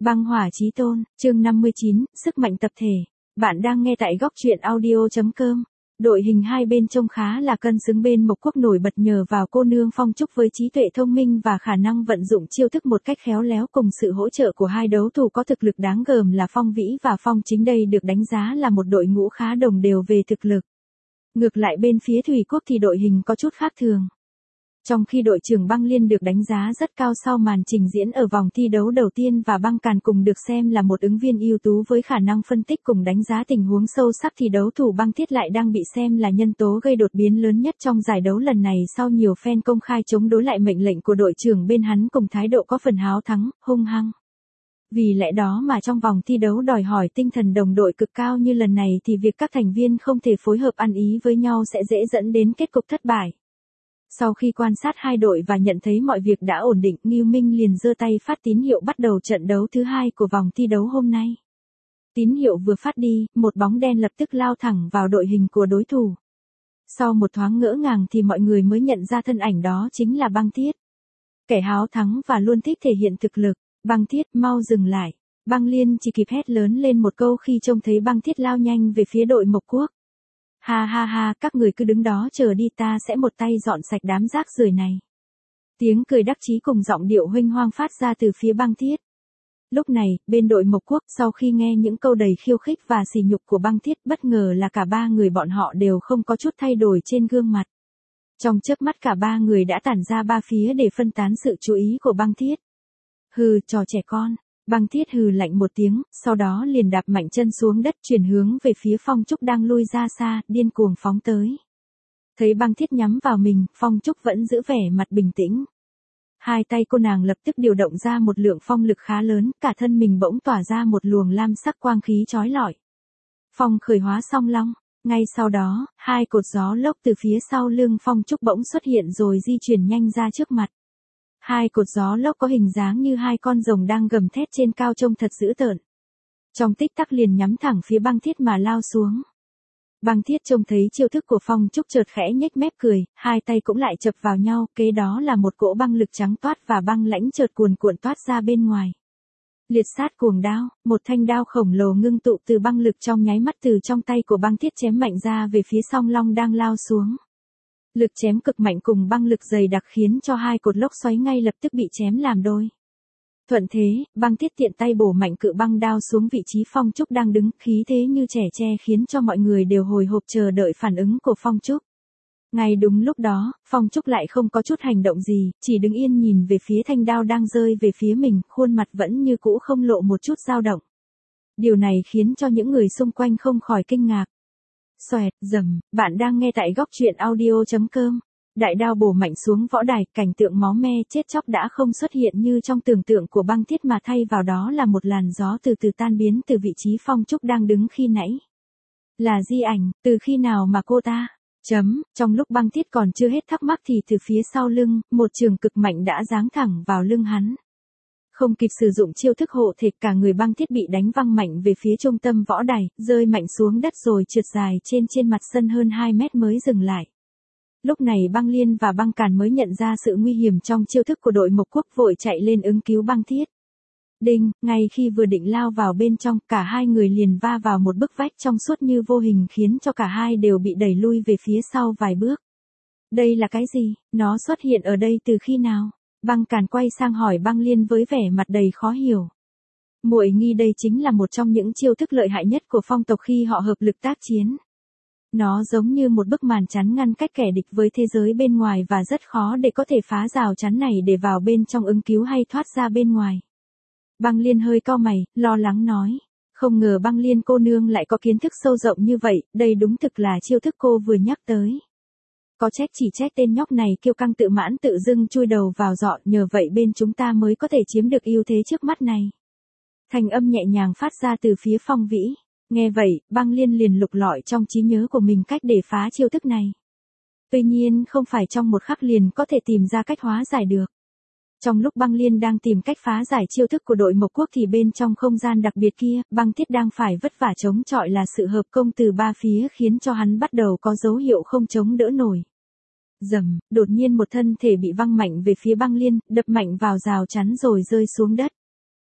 Băng hỏa chí tôn, chương 59, sức mạnh tập thể. Bạn đang nghe tại góc truyện audio.com. Đội hình hai bên trông khá là cân xứng, bên Mộc Quốc nổi bật nhờ vào cô nương Phong Trúc với trí tuệ thông minh và khả năng vận dụng chiêu thức một cách khéo léo cùng sự hỗ trợ của hai đấu thủ có thực lực đáng gờm là Phong Vĩ và Phong Chính, đây được đánh giá là một đội ngũ khá đồng đều về thực lực. Ngược lại bên phía Thủy Quốc thì đội hình có chút khác thường. Trong khi đội trưởng Băng Liên được đánh giá rất cao sau màn trình diễn ở vòng thi đấu đầu tiên và Băng Càn cùng được xem là một ứng viên ưu tú với khả năng phân tích cùng đánh giá tình huống sâu sắc, thì đấu thủ Băng Thiết lại đang bị xem là nhân tố gây đột biến lớn nhất trong giải đấu lần này sau nhiều fan công khai chống đối lại mệnh lệnh của đội trưởng bên hắn cùng thái độ có phần háo thắng, hung hăng. Vì lẽ đó mà trong vòng thi đấu đòi hỏi tinh thần đồng đội cực cao như lần này thì việc các thành viên không thể phối hợp ăn ý với nhau sẽ dễ dẫn đến kết cục thất bại. Sau khi quan sát hai đội và nhận thấy mọi việc đã ổn định, Ngưu Minh liền giơ tay phát tín hiệu bắt đầu trận đấu thứ hai của vòng thi đấu hôm nay. Tín hiệu vừa phát đi, một bóng đen lập tức lao thẳng vào đội hình của đối thủ. Sau một thoáng ngỡ ngàng thì mọi người mới nhận ra thân ảnh đó chính là Băng Thiết. Kẻ háo thắng và luôn thích thể hiện thực lực. Băng Thiết, mau dừng lại. Băng Liên chỉ kịp hét lớn lên một câu khi trông thấy Băng Thiết lao nhanh về phía đội Mộc Quốc. Ha ha ha, các người cứ đứng đó chờ đi, ta sẽ một tay dọn sạch đám rác rưởi này. Tiếng cười đắc chí cùng giọng điệu huênh hoang phát ra từ phía Băng Thiết. Lúc này, bên đội Mộc Quốc sau khi nghe những câu đầy khiêu khích và sỉ nhục của Băng Thiết, bất ngờ là cả ba người bọn họ đều không có chút thay đổi trên gương mặt. Trong chớp mắt cả ba người đã tản ra ba phía để phân tán sự chú ý của Băng Thiết. Hừ, trò trẻ con. Băng Thiết hừ lạnh một tiếng, sau đó liền đạp mạnh chân xuống đất chuyển hướng về phía Phong Trúc đang lui ra xa, điên cuồng phóng tới. Thấy Băng Thiết nhắm vào mình, Phong Trúc vẫn giữ vẻ mặt bình tĩnh. Hai tay cô nàng lập tức điều động ra một lượng phong lực khá lớn, cả thân mình bỗng tỏa ra một luồng lam sắc quang khí chói lọi. Phong khởi hóa song long, ngay sau đó, hai cột gió lốc từ phía sau lưng Phong Trúc bỗng xuất hiện rồi di chuyển nhanh ra trước mặt. Hai cột gió lốc có hình dáng như hai con rồng đang gầm thét trên cao trông thật dữ tợn. Trong tích tắc liền nhắm thẳng phía Băng Thiết mà lao xuống. Băng Thiết trông thấy chiêu thức của Phong Trúc chợt khẽ nhếch mép cười, hai tay cũng lại chập vào nhau, kế đó là một cỗ băng lực trắng toát và băng lãnh chợt cuồn cuộn toát ra bên ngoài. Liệt sát cuồng đao, một thanh đao khổng lồ ngưng tụ từ băng lực trong nháy mắt từ trong tay của Băng Thiết chém mạnh ra về phía song long đang lao xuống. Lực chém cực mạnh cùng băng lực dày đặc khiến cho hai cột lốc xoáy ngay lập tức bị chém làm đôi. Thuận thế, Băng Thiết tiện tay bổ mạnh cự băng đao xuống vị trí Phong Trúc đang đứng, khí thế như trẻ tre khiến cho mọi người đều hồi hộp chờ đợi phản ứng của Phong Trúc. Ngay đúng lúc đó, Phong Trúc lại không có chút hành động gì, chỉ đứng yên nhìn về phía thanh đao đang rơi về phía mình, khuôn mặt vẫn như cũ không lộ một chút dao động. Điều này khiến cho những người xung quanh không khỏi kinh ngạc. Xoẹt, rầm, bạn đang nghe tại góc truyện audio.com. Đại đao bổ mạnh xuống võ đài, cảnh tượng máu me chết chóc đã không xuất hiện như trong tưởng tượng của Băng Thiết mà thay vào đó là một làn gió từ từ tan biến từ vị trí Phong Trúc đang đứng khi nãy. Là Di Ảnh, từ khi nào mà cô ta? Trong lúc Băng Thiết còn chưa hết thắc mắc thì từ phía sau lưng, một trường cực mạnh đã giáng thẳng vào lưng hắn. Không kịp sử dụng chiêu thức hộ thể, cả người Băng Thiết bị đánh văng mạnh về phía trung tâm võ đài, rơi mạnh xuống đất rồi trượt dài trên mặt sân hơn 2 mét mới dừng lại. Lúc này Băng Liên và Băng Càn mới nhận ra sự nguy hiểm trong chiêu thức của đội Mộc Quốc, vội chạy lên ứng cứu Băng Thiết. Đinh, ngay khi vừa định lao vào bên trong, cả hai người liền va vào một bức vách trong suốt như vô hình khiến cho cả hai đều bị đẩy lui về phía sau vài bước. Đây là cái gì? Nó xuất hiện ở đây từ khi nào? Băng Càn quay sang hỏi Băng Liên với vẻ mặt đầy khó hiểu. Muội nghi đây chính là một trong những chiêu thức lợi hại nhất của phong tộc khi họ hợp lực tác chiến. Nó giống như một bức màn chắn ngăn cách kẻ địch với thế giới bên ngoài và rất khó để có thể phá rào chắn này để vào bên trong ứng cứu hay thoát ra bên ngoài. Băng Liên hơi cau mày, lo lắng nói. Không ngờ Băng Liên cô nương lại có kiến thức sâu rộng như vậy, đây đúng thực là chiêu thức cô vừa nhắc tới. Có trách chỉ trách tên nhóc này kiêu căng tự mãn tự dưng chui đầu vào dọn, nhờ vậy bên chúng ta mới có thể chiếm được ưu thế trước mắt này. Thành âm nhẹ nhàng phát ra từ phía Phong Vĩ. Nghe vậy, Băng Liên liền lục lọi trong trí nhớ của mình cách để phá chiêu thức này. Tuy nhiên không phải trong một khắc liền có thể tìm ra cách hóa giải được. Trong lúc Băng Liên đang tìm cách phá giải chiêu thức của đội Mộc Quốc thì bên trong không gian đặc biệt kia, Băng Thiết đang phải vất vả chống chọi là sự hợp công từ ba phía khiến cho hắn bắt đầu có dấu hiệu không chống đỡ nổi. Rầm, đột nhiên một thân thể bị văng mạnh về phía Băng Liên, đập mạnh vào rào chắn rồi rơi xuống đất.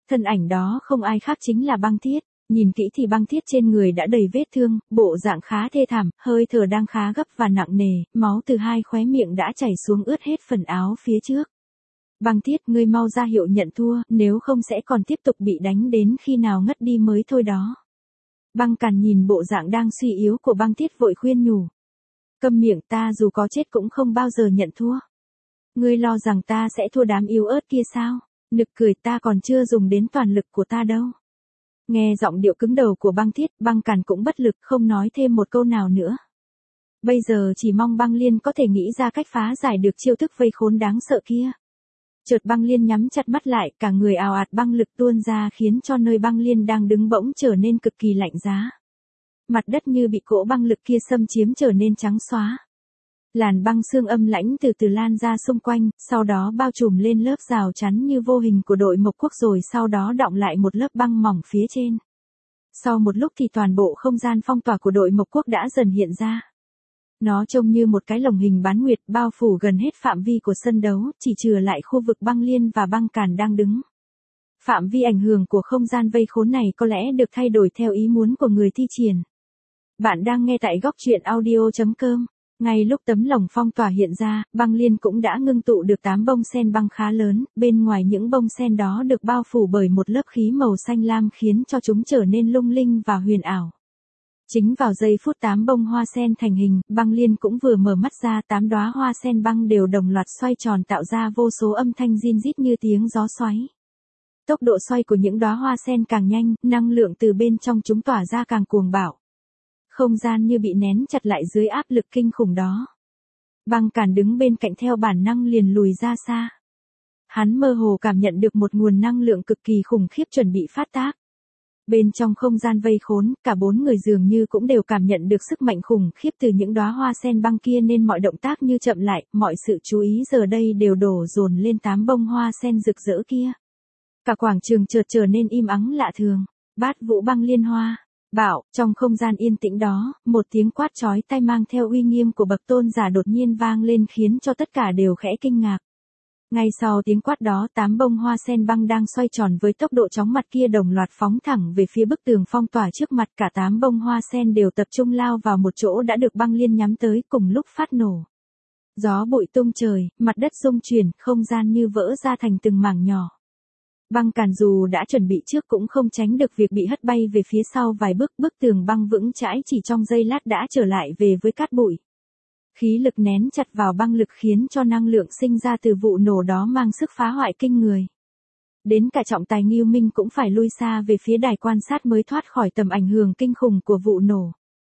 Thân ảnh đó không ai khác chính là Băng Thiết. Nhìn kỹ thì Băng Thiết trên người đã đầy vết thương, bộ dạng khá thê thảm, hơi thở đang khá gấp và nặng nề, máu từ hai khóe miệng đã chảy xuống ướt hết phần áo phía trước. Băng Thiết, ngươi mau ra hiệu nhận thua, nếu không sẽ còn tiếp tục bị đánh đến khi nào ngất đi mới thôi đó. Băng Càn nhìn bộ dạng đang suy yếu của Băng Thiết vội khuyên nhủ. Câm miệng, ta dù có chết cũng không bao giờ nhận thua. Ngươi lo rằng ta sẽ thua đám yếu ớt kia sao? Nực cười, ta còn chưa dùng đến toàn lực của ta đâu. Nghe giọng điệu cứng đầu của Băng Thiết, Băng Càn cũng bất lực không nói thêm một câu nào nữa. Bây giờ chỉ mong Băng Liên có thể nghĩ ra cách phá giải được chiêu thức vây khốn đáng sợ kia. Chợt Băng Liên nhắm chặt mắt lại, cả người ào ạt băng lực tuôn ra khiến cho nơi Băng Liên đang đứng bỗng trở nên cực kỳ lạnh giá. Mặt đất như bị cỗ băng lực kia xâm chiếm trở nên trắng xóa. Làn băng xương âm lãnh từ từ lan ra xung quanh, sau đó bao trùm lên lớp rào chắn như vô hình của đội Mộc Quốc rồi sau đó đọng lại một lớp băng mỏng phía trên. Sau một lúc thì toàn bộ không gian phong tỏa của đội Mộc Quốc đã dần hiện ra. Nó trông như một cái lồng hình bán nguyệt bao phủ gần hết phạm vi của sân đấu, chỉ trừ lại khu vực Băng Liên và Băng Càn đang đứng. Phạm vi ảnh hưởng của không gian vây khốn này có lẽ được thay đổi theo ý muốn của người thi triển. Bạn đang nghe tại góc truyện audio.com. Ngay lúc tấm lồng phong tỏa hiện ra, Băng Liên cũng đã ngưng tụ được 8 bông sen băng khá lớn, bên ngoài những bông sen đó được bao phủ bởi một lớp khí màu xanh lam khiến cho chúng trở nên lung linh và huyền ảo. Chính vào giây phút 8 bông hoa sen thành hình, Băng Liên cũng vừa mở mắt ra, 8 đóa hoa sen băng đều đồng loạt xoay tròn tạo ra vô số âm thanh rin rít như tiếng gió xoáy. Tốc độ xoay của những đóa hoa sen càng nhanh, năng lượng từ bên trong chúng tỏa ra càng cuồng bạo. Không gian như bị nén chặt lại dưới áp lực kinh khủng đó. Băng Càn đứng bên cạnh theo bản năng liền lùi ra xa. Hắn mơ hồ cảm nhận được một nguồn năng lượng cực kỳ khủng khiếp chuẩn bị phát tác. Bên trong không gian vây khốn, cả 4 người dường như cũng đều cảm nhận được sức mạnh khủng khiếp từ những đóa hoa sen băng kia nên mọi động tác như chậm lại, mọi sự chú ý giờ đây đều đổ dồn lên 8 bông hoa sen rực rỡ kia. Cả quảng trường chợt trở nên im ắng lạ thường. Bát Vũ Băng Liên Hoa. Bảo, trong không gian yên tĩnh đó, một tiếng quát chói tai mang theo uy nghiêm của bậc tôn giả đột nhiên vang lên khiến cho tất cả đều khẽ kinh ngạc. Ngay sau tiếng quát đó, 8 bông hoa sen băng đang xoay tròn với tốc độ chóng mặt kia đồng loạt phóng thẳng về phía bức tường phong tỏa trước mặt, cả 8 bông hoa sen đều tập trung lao vào một chỗ đã được Băng Liên nhắm tới cùng lúc phát nổ. Gió bụi tung trời, mặt đất rung chuyển, không gian như vỡ ra thành từng mảng nhỏ. Băng Càn dù đã chuẩn bị trước cũng không tránh được việc bị hất bay về phía sau vài bước, bức tường băng vững chãi chỉ trong giây lát đã trở lại về với cát bụi. Khí lực nén chặt vào băng lực khiến cho năng lượng sinh ra từ vụ nổ đó mang sức phá hoại kinh người. Đến cả trọng tài Ngưu Minh cũng phải lui xa về phía đài quan sát mới thoát khỏi tầm ảnh hưởng kinh khủng của vụ nổ.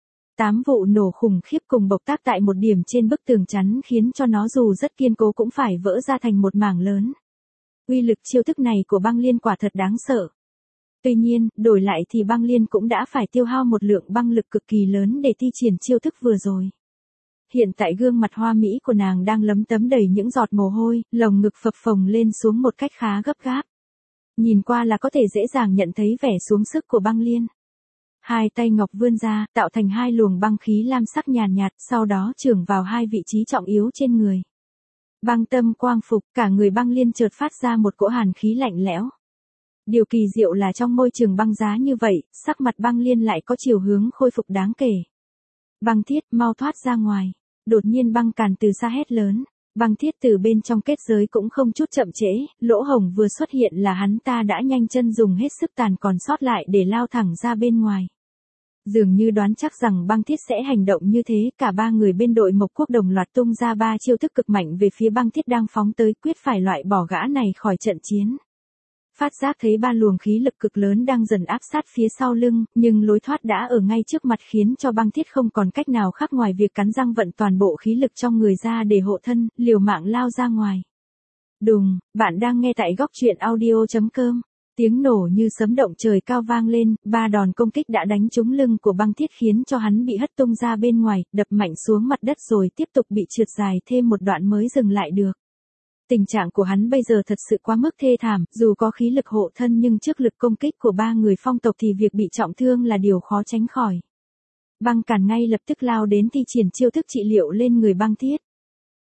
8 vụ nổ khủng khiếp cùng bộc tác tại một điểm trên bức tường chắn khiến cho nó dù rất kiên cố cũng phải vỡ ra thành một mảng lớn. Uy lực chiêu thức này của Băng Liên quả thật đáng sợ. Tuy nhiên, đổi lại thì Băng Liên cũng đã phải tiêu hao một lượng băng lực cực kỳ lớn để thi triển chiêu thức vừa rồi. Hiện tại gương mặt hoa mỹ của nàng đang lấm tấm đầy những giọt mồ hôi, lồng ngực phập phồng lên xuống một cách khá gấp gáp. Nhìn qua là có thể dễ dàng nhận thấy vẻ xuống sức của Băng Liên. Hai tay ngọc vươn ra, tạo thành hai luồng băng khí lam sắc nhàn nhạt, sau đó chưởng vào hai vị trí trọng yếu trên người. Băng tâm quang phục, cả người Băng Liên chợt phát ra một cỗ hàn khí lạnh lẽo. Điều kỳ diệu là trong môi trường băng giá như vậy, sắc mặt Băng Liên lại có chiều hướng khôi phục đáng kể. Băng Thiết, mau thoát ra ngoài. Đột nhiên Băng Càn từ xa hét lớn. Băng Thiết từ bên trong kết giới cũng không chút chậm trễ, lỗ hổng vừa xuất hiện là hắn ta đã nhanh chân dùng hết sức tàn còn sót lại để lao thẳng ra bên ngoài. Dường như đoán chắc rằng Băng Thiết sẽ hành động như thế, cả 3 người bên đội Mộc Quốc đồng loạt tung ra 3 chiêu thức cực mạnh về phía Băng Thiết đang phóng tới, quyết phải loại bỏ gã này khỏi trận chiến. Phát giác thấy 3 luồng khí lực cực lớn đang dần áp sát phía sau lưng, nhưng lối thoát đã ở ngay trước mặt khiến cho Băng Thiết không còn cách nào khác ngoài việc cắn răng vận toàn bộ khí lực trong người ra để hộ thân, liều mạng lao ra ngoài. Đùng, bạn đang nghe tại góc truyện audio.com. Tiếng nổ như sấm động trời cao vang lên, 3 đòn công kích đã đánh trúng lưng của Băng Thiết khiến cho hắn bị hất tung ra bên ngoài, đập mạnh xuống mặt đất rồi tiếp tục bị trượt dài thêm một đoạn mới dừng lại được. Tình trạng của hắn bây giờ thật sự quá mức thê thảm, dù có khí lực hộ thân nhưng trước lực công kích của 3 người phong tộc thì việc bị trọng thương là điều khó tránh khỏi. Băng Càn ngay lập tức lao đến thi triển chiêu thức trị liệu lên người Băng Thiết.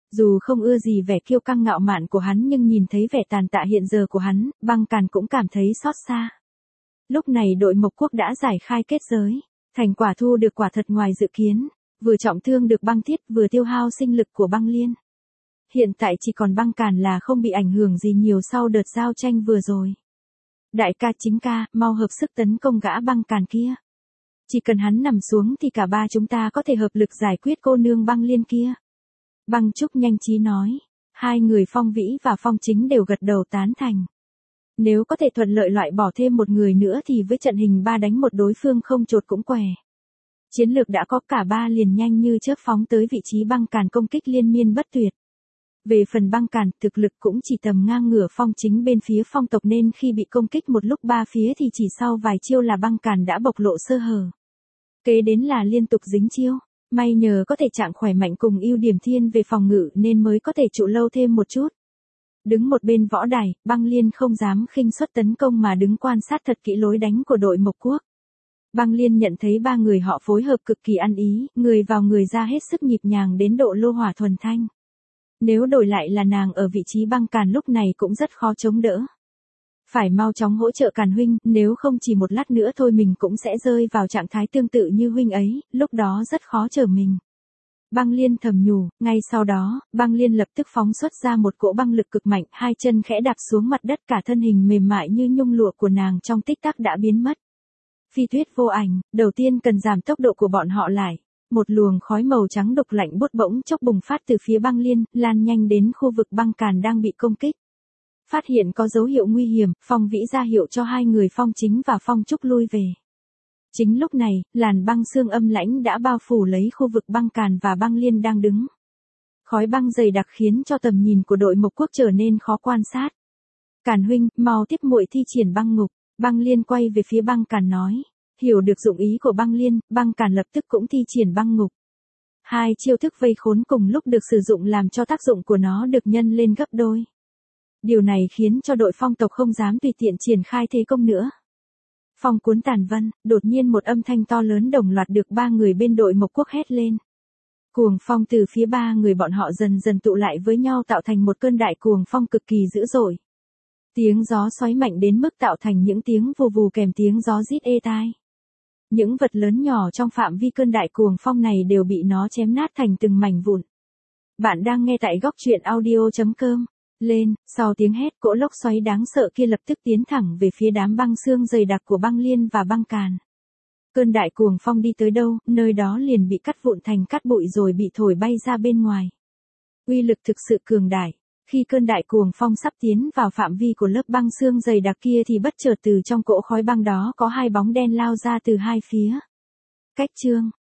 Dù không ưa gì vẻ kiêu căng ngạo mạn của hắn nhưng nhìn thấy vẻ tàn tạ hiện giờ của hắn, Băng Càn cũng cảm thấy xót xa. Lúc này đội Mộc Quốc đã giải khai kết giới, thành quả thu được quả thật ngoài dự kiến, vừa trọng thương được Băng Thiết vừa tiêu hao sinh lực của Băng Liên. Hiện tại chỉ còn Băng Càn là không bị ảnh hưởng gì nhiều sau đợt giao tranh vừa rồi. Đại ca chính ca, mau hợp sức tấn công gã Băng Càn kia. Chỉ cần hắn nằm xuống thì cả ba chúng ta có thể hợp lực giải quyết cô nương Băng Liên kia. Băng Trúc nhanh trí nói. Hai người Phong Vĩ và Phong Chính đều gật đầu tán thành. Nếu có thể thuận lợi loại bỏ thêm một người nữa thì với trận hình 3 đánh 1 đối phương không chột cũng què. Chiến lược đã có, cả ba liền nhanh như chớp phóng tới vị trí Băng Càn công kích liên miên bất tuyệt. Về phần Băng Càn, thực lực cũng chỉ tầm ngang ngửa Phong Chính bên phía Phong tộc nên khi bị công kích một lúc ba phía thì chỉ sau vài chiêu là Băng Càn đã bộc lộ sơ hở. Kế đến là liên tục dính chiêu. May nhờ có thể trạng khỏe mạnh cùng ưu điểm thiên về phòng ngự nên mới có thể trụ lâu thêm một chút. Đứng một bên võ đài, Băng Liên không dám khinh suất tấn công mà đứng quan sát thật kỹ lối đánh của đội Mộc Quốc. Băng Liên nhận thấy ba người họ phối hợp cực kỳ ăn ý, người vào người ra hết sức nhịp nhàng đến độ lô hỏa thuần thanh. Nếu đổi lại là nàng ở vị trí Băng Càn lúc này cũng rất khó chống đỡ. Phải mau chóng hỗ trợ Càn huynh, nếu không chỉ một lát nữa thôi mình cũng sẽ rơi vào trạng thái tương tự như huynh ấy, lúc đó rất khó trở mình. Băng Liên thầm nhủ, ngay sau đó, Băng Liên lập tức phóng xuất ra một cỗ băng lực cực mạnh, hai chân khẽ đạp xuống mặt đất, cả thân hình mềm mại như nhung lụa của nàng trong tích tắc đã biến mất. Phi Tuyết vô ảnh, đầu tiên cần giảm tốc độ của bọn họ lại. Một luồng khói màu trắng độc lạnh buốt bỗng chốc bùng phát từ phía Băng Liên, lan nhanh đến khu vực Băng Càn đang bị công kích. Phát hiện có dấu hiệu nguy hiểm, Phong Vĩ ra hiệu cho hai người Phong Chính và Phong Trúc lui về. Chính lúc này, làn băng xương âm lãnh đã bao phủ lấy khu vực Băng Càn và Băng Liên đang đứng. Khói băng dày đặc khiến cho tầm nhìn của đội Mộc Quốc trở nên khó quan sát. Càn huynh, mau tiếp muội thi triển băng ngục. Băng Liên quay về phía Băng Càn nói. Hiểu được dụng ý của Băng Liên, Băng Càn lập tức cũng thi triển băng ngục. Hai chiêu thức vây khốn cùng lúc được sử dụng làm cho tác dụng của nó được nhân lên gấp đôi. Điều này khiến cho đội Phong tộc không dám tùy tiện triển khai thế công nữa. Phong cuốn tàn vân, đột nhiên một âm thanh to lớn đồng loạt được ba người bên đội Mộc Quốc hét lên. Cuồng phong từ phía ba người bọn họ dần dần tụ lại với nhau tạo thành một cơn đại cuồng phong cực kỳ dữ dội. Tiếng gió xoáy mạnh đến mức tạo thành những tiếng vù vù kèm tiếng gió rít ê tai. Những vật lớn nhỏ trong phạm vi cơn đại cuồng phong này đều bị nó chém nát thành từng mảnh vụn. Bạn đang nghe tại góc truyện audio.com. Lên, sau tiếng hét, cỗ lốc xoáy đáng sợ kia lập tức tiến thẳng về phía đám băng xương dày đặc của Băng Liên và Băng Càn. Cơn đại cuồng phong đi tới đâu, nơi đó liền bị cắt vụn thành cát bụi rồi bị thổi bay ra bên ngoài. Uy lực thực sự cường đại. Khi cơn đại cuồng phong sắp tiến vào phạm vi của lớp băng xương dày đặc kia thì bất chợt từ trong cỗ khói băng đó có hai bóng đen lao ra từ hai phía. Cách chương,